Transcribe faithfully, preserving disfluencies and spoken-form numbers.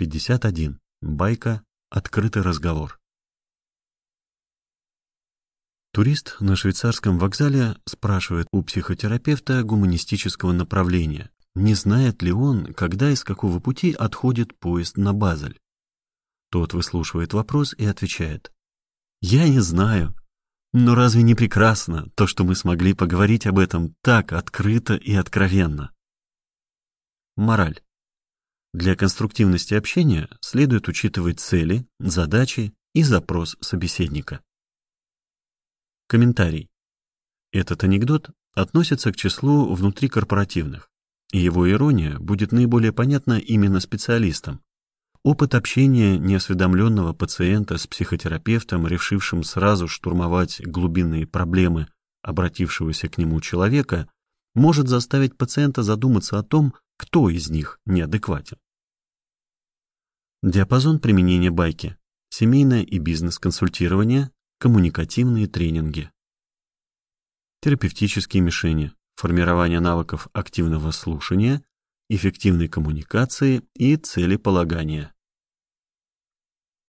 пятьдесят один. Байка «Открытый разговор». Турист на швейцарском вокзале спрашивает у психотерапевта гуманистического направления, не знает ли он, когда и с какого пути отходит поезд на Базель. Тот выслушивает вопрос и отвечает: «Я не знаю, но разве не прекрасно то, что мы смогли поговорить об этом так открыто и откровенно?» Мораль. Для конструктивности общения следует учитывать цели, задачи и запрос собеседника. Комментарий. Этот анекдот относится к числу внутрикорпоративных, и его ирония будет наиболее понятна именно специалистам. Опыт общения неосведомленного пациента с психотерапевтом, решившим сразу штурмовать глубинные проблемы обратившегося к нему человека, может заставить пациента задуматься о том, кто из них неадекватен. Диапазон применения байки: семейное и бизнес-консультирование, коммуникативные тренинги. Терапевтические мишени: формирование навыков активного слушания, эффективной коммуникации и целеполагания.